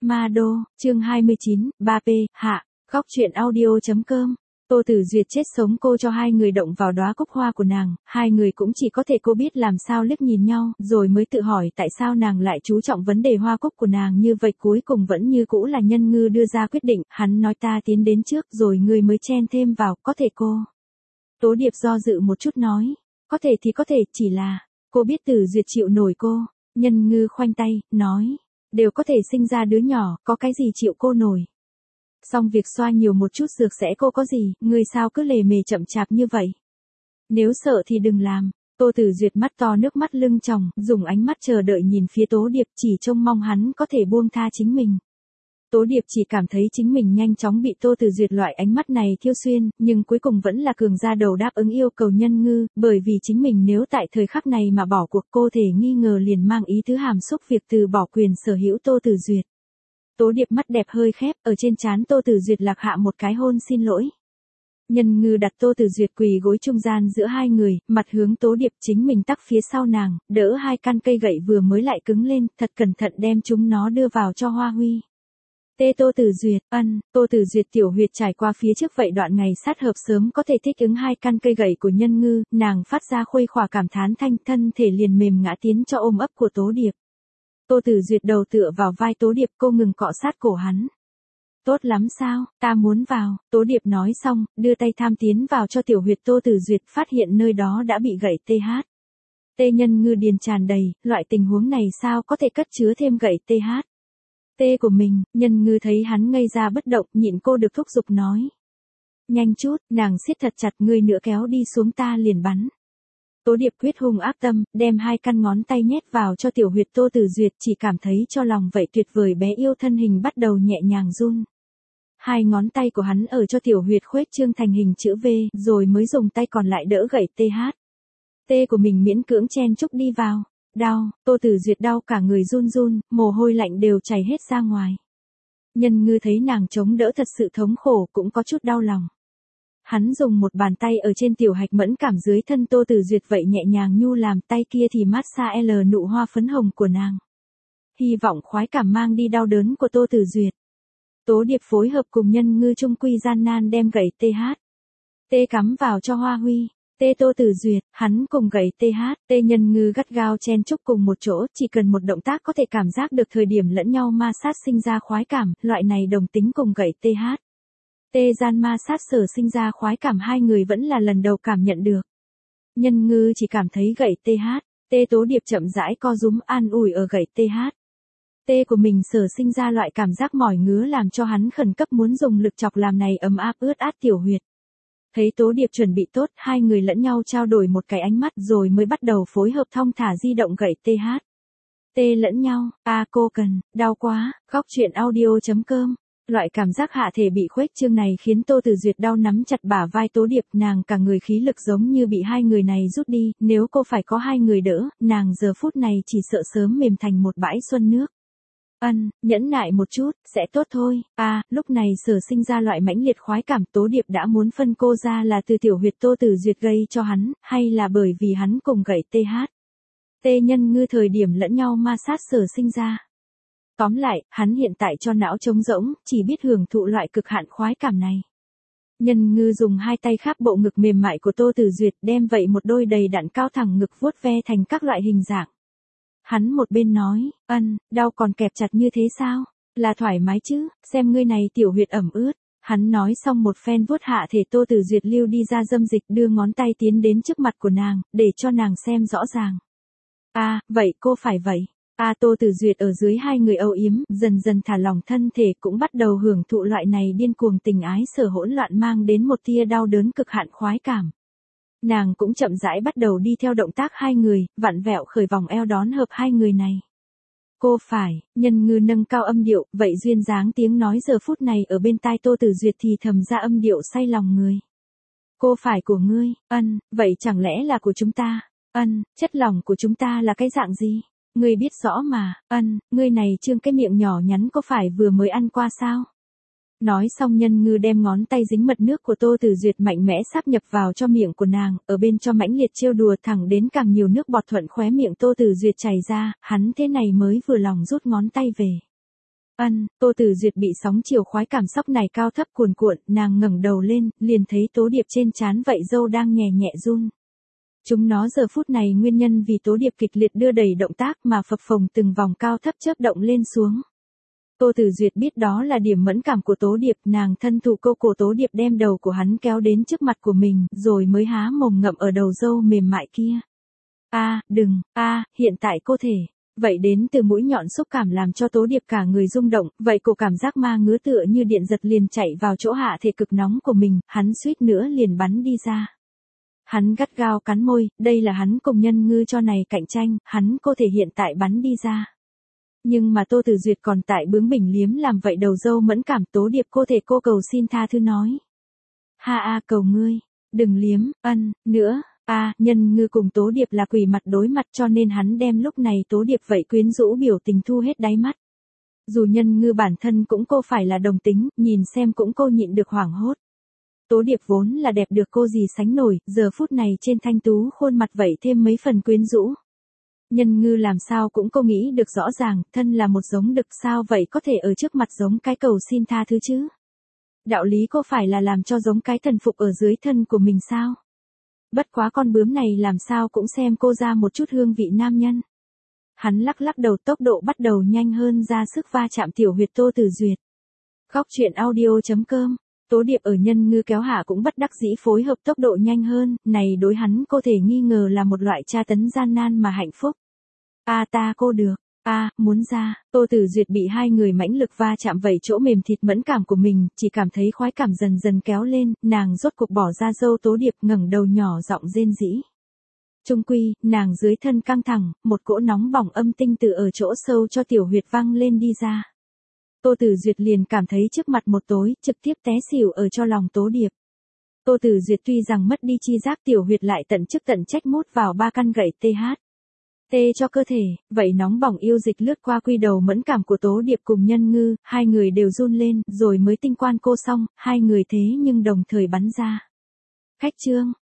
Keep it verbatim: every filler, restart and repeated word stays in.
Ma Đô, chương hai mươi chín, ba P, hạ, góc truyện audio.com. Tô Tử Duyệt chết sống cô cho hai người động vào đóa cúc hoa của nàng, hai người cũng chỉ có thể cô biết làm sao liếc nhìn nhau, rồi mới tự hỏi tại sao nàng lại chú trọng vấn đề hoa cúc của nàng như vậy, cuối cùng vẫn như cũ là Nhân Ngư đưa ra quyết định, hắn nói ta tiến đến trước rồi ngươi mới chen thêm vào, có thể cô. Tố Điệp do dự một chút nói, có thể thì có thể, chỉ là, cô biết Tử Duyệt chịu nổi cô. Nhân Ngư khoanh tay, nói, đều có thể sinh ra đứa nhỏ, có cái gì chịu cô nổi. Xong việc xoa nhiều một chút dược sẽ cô có gì, người sao cứ lề mề chậm chạp như vậy. Nếu sợ thì đừng làm. Tô Tử Duyệt mắt to nước mắt lưng tròng, dùng ánh mắt chờ đợi nhìn phía Tố Điệp, chỉ trông mong hắn có thể buông tha chính mình. Tố Điệp chỉ cảm thấy chính mình nhanh chóng bị Tô Tử Duyệt loại ánh mắt này thiêu xuyên, nhưng cuối cùng vẫn là cường ra đầu đáp ứng yêu cầu Nhân Ngư, bởi vì chính mình nếu tại thời khắc này mà bỏ cuộc, cô thể nghi ngờ liền mang ý tứ hàm xúc việc từ bỏ quyền sở hữu Tô Tử Duyệt. Tố Điệp mắt đẹp hơi khép, ở trên trán Tô Tử Duyệt lạc hạ một cái hôn xin lỗi. Nhân Ngư đặt Tô Tử Duyệt quỳ gối trung gian giữa hai người, mặt hướng Tố Điệp, chính mình tắc phía sau nàng, đỡ hai căn cây gậy vừa mới lại cứng lên, thật cẩn thận đem chúng nó đưa vào cho Hoa Huy. Tê Tô Tử Duyệt, ân, Tô Tử Duyệt tiểu huyệt trải qua phía trước vậy đoạn ngày sát hợp sớm có thể thích ứng hai căn cây gậy của Nhân Ngư, nàng phát ra khuây khỏa cảm thán thanh, thân thể liền mềm ngã tiến cho ôm ấp của Tố Điệp. Tô Tử Duyệt đầu tựa vào vai Tố Điệp, cô ngừng cọ sát cổ hắn. Tốt lắm sao, ta muốn vào. Tố Điệp nói xong, đưa tay tham tiến vào cho tiểu huyệt Tô Tử Duyệt, phát hiện nơi đó đã bị gậy tê hát. Tê Nhân Ngư điền tràn đầy, loại tình huống này sao có thể cất chứa thêm gậy tê hát. Tê của mình, Nhân Ngư thấy hắn ngây ra bất động, nhịn cô được thúc giục nói. Nhanh chút, nàng siết thật chặt, ngươi nữa kéo đi xuống ta liền bắn. Tố Điệp quyết hung ác tâm, đem hai căn ngón tay nhét vào cho tiểu huyệt Tô Tử Duyệt, chỉ cảm thấy cho lòng vậy tuyệt vời bé yêu thân hình bắt đầu nhẹ nhàng run. Hai ngón tay của hắn ở cho tiểu huyệt khuếch trương thành hình chữ V, rồi mới dùng tay còn lại đỡ gậy tê hát. Tê của mình miễn cưỡng chen chúc đi vào. Đau, Tô Tử Duyệt đau cả người run run, mồ hôi lạnh đều chảy hết ra ngoài. Nhân Ngư thấy nàng chống đỡ thật sự thống khổ, cũng có chút đau lòng. Hắn dùng một bàn tay ở trên tiểu hạch mẫn cảm dưới thân Tô Tử Duyệt vậy nhẹ nhàng nhu làm, tay kia thì mát xa L nụ hoa phấn hồng của nàng. Hy vọng khoái cảm mang đi đau đớn của Tô Tử Duyệt. Tố Điệp phối hợp cùng Nhân Ngư trung quy gian nan đem gậy tê hát. Tê cắm vào cho Hoa Huy. Tê Tô Tử Duyệt, hắn cùng gậy tê hát, Tê Nhân Ngư gắt gao chen chúc cùng một chỗ, chỉ cần một động tác có thể cảm giác được thời điểm lẫn nhau ma sát sinh ra khoái cảm, loại này đồng tính cùng gậy tê hát. Tê gian ma sát sở sinh ra khoái cảm hai người vẫn là lần đầu cảm nhận được. Nhân Ngư chỉ cảm thấy gậy tê hát, Tê Tố Điệp chậm rãi co rúm an ủi ở gậy tê hát. Tê của mình sở sinh ra loại cảm giác mỏi ngứa làm cho hắn khẩn cấp muốn dùng lực chọc làm này ấm áp ướt át tiểu huyệt. Thấy Tố Điệp chuẩn bị tốt, hai người lẫn nhau trao đổi một cái ánh mắt rồi mới bắt đầu phối hợp thong thả di động gậy tê hát. Tê lẫn nhau, a cô cần, đau quá, góc truyện audio.com. Loại cảm giác hạ thể bị khuếch trương này khiến Tô Tử Duyệt đau nắm chặt bả vai Tố Điệp, nàng cả người khí lực giống như bị hai người này rút đi, nếu cô phải có hai người đỡ, nàng giờ phút này chỉ sợ sớm mềm thành một bãi xuân nước. Ân, nhẫn nại một chút, sẽ tốt thôi. À, lúc này sở sinh ra loại mãnh liệt khoái cảm, Tố Điệp đã muốn phân cô ra là từ tiểu huyệt Tô Tử Duyệt gây cho hắn, hay là bởi vì hắn cùng gậy tê hát. Tê Nhân Ngư thời điểm lẫn nhau ma sát sở sinh ra. Tóm lại, hắn hiện tại cho não trống rỗng, chỉ biết hưởng thụ loại cực hạn khoái cảm này. Nhân Ngư dùng hai tay khắp bộ ngực mềm mại của Tô Tử Duyệt, đem vậy một đôi đầy đặn cao thẳng ngực vuốt ve thành các loại hình dạng. Hắn một bên nói, ân, đau còn kẹp chặt như thế sao? Là thoải mái chứ, xem ngươi này tiểu huyệt ẩm ướt. Hắn nói xong một phen vuốt hạ thể Tô Tử Duyệt lưu đi ra dâm dịch, đưa ngón tay tiến đến trước mặt của nàng, để cho nàng xem rõ ràng. À, vậy cô phải vậy. À, Tô Tử Duyệt ở dưới hai người âu yếm, dần dần thả lỏng thân thể, cũng bắt đầu hưởng thụ loại này điên cuồng tình ái sở hỗn loạn mang đến một tia đau đớn cực hạn khoái cảm. Nàng cũng chậm rãi bắt đầu đi theo động tác hai người, vặn vẹo khởi vòng eo đón hợp hai người này. Cô phải, Nhân Ngư nâng cao âm điệu, vậy duyên dáng tiếng nói giờ phút này ở bên tai Tô Tử Duyệt thì thầm ra âm điệu say lòng người. Cô phải của ngươi, ân, vậy chẳng lẽ là của chúng ta, ân, chất lòng của chúng ta là cái dạng gì? Ngươi biết rõ mà, ân, ngươi này trương cái miệng nhỏ nhắn có phải vừa mới ăn qua sao? Nói xong Nhân Ngư đem ngón tay dính mật nước của Tô Tử Duyệt mạnh mẽ sáp nhập vào cho miệng của nàng, ở bên cho mãnh liệt trêu đùa thẳng đến càng nhiều nước bọt thuận khóe miệng Tô Tử Duyệt chảy ra, hắn thế này mới vừa lòng rút ngón tay về. Ân, Tô Tử Duyệt bị sóng chiều khoái cảm xóc này cao thấp cuồn cuộn, nàng ngẩng đầu lên, liền thấy Tố Điệp trên trán vậy râu đang nhẹ nhẹ run. Chúng nó giờ phút này nguyên nhân vì Tố Điệp kịch liệt đưa đẩy động tác mà phập phồng từng vòng cao thấp chớp động lên xuống. Tô Tử Duyệt biết đó là điểm mẫn cảm của Tố Điệp, nàng thân thủ cô cổ Tố Điệp đem đầu của hắn kéo đến trước mặt của mình, rồi mới há mồm ngậm ở đầu râu mềm mại kia. A, đừng, a, hiện tại cô thể. Vậy đến từ mũi nhọn xúc cảm làm cho Tố Điệp cả người rung động, vậy cổ cảm giác ma ngứa tựa như điện giật liền chạy vào chỗ hạ thể cực nóng của mình, hắn suýt nữa liền bắn đi ra. Hắn gắt gao cắn môi, đây là hắn cùng Nhân Ngư cho này cạnh tranh, hắn cô thể hiện tại bắn đi ra. Nhưng mà Tô Tử Duyệt còn tại bướng bỉnh liếm làm vậy đầu dâu mẫn cảm. Tố Điệp cô thể cô cầu xin tha thứ nói. Ha a cầu ngươi, đừng liếm, ân, nữa, a Nhân Ngư cùng Tố Điệp là quỷ mặt đối mặt cho nên hắn đem lúc này Tố Điệp vậy quyến rũ biểu tình thu hết đáy mắt. Dù Nhân Ngư bản thân cũng cô phải là đồng tính, nhìn xem cũng cô nhịn được hoảng hốt. Tố Điệp vốn là đẹp được cô gì sánh nổi, giờ phút này trên thanh tú khuôn mặt vậy thêm mấy phần quyến rũ. Nhân Ngư làm sao cũng cô nghĩ được rõ ràng, thân là một giống đực sao vậy có thể ở trước mặt giống cái cầu xin tha thứ chứ. Đạo lý cô phải là làm cho giống cái thần phục ở dưới thân của mình sao. Bất quá con bướm này làm sao cũng xem cô ra một chút hương vị nam nhân. Hắn lắc lắc đầu tốc độ bắt đầu nhanh hơn ra sức va chạm tiểu huyệt Tô Tử Duyệt. Góc truyện audio chấm com Tố Điệp ở Nhân Ngư kéo hạ cũng bất đắc dĩ phối hợp tốc độ nhanh hơn, này đối hắn cô thể nghi ngờ là một loại tra tấn gian nan mà hạnh phúc. A ta cô được, a muốn ra, Tô Tử Duyệt bị hai người mãnh lực va chạm vẩy chỗ mềm thịt mẫn cảm của mình, chỉ cảm thấy khoái cảm dần dần kéo lên, nàng rốt cục bỏ ra dâu Tố Điệp ngẩng đầu nhỏ giọng rên rỉ. Trung quy, nàng dưới thân căng thẳng, một cỗ nóng bỏng âm tinh từ ở chỗ sâu cho tiểu huyệt văng lên đi ra. Tô Tử Duyệt liền cảm thấy trước mặt một tối, trực tiếp té xỉu ở cho lòng Tố Điệp. Tô Tử Duyệt tuy rằng mất đi chi giác tiểu huyệt lại tận chức tận trách mút vào ba căn gậy tê hát. Tê cho cơ thể, vậy nóng bỏng yêu dịch lướt qua quy đầu mẫn cảm của Tố Điệp cùng Nhân Ngư, hai người đều run lên, rồi mới tinh quan cô xong, hai người thế nhưng đồng thời bắn ra. Khách trương,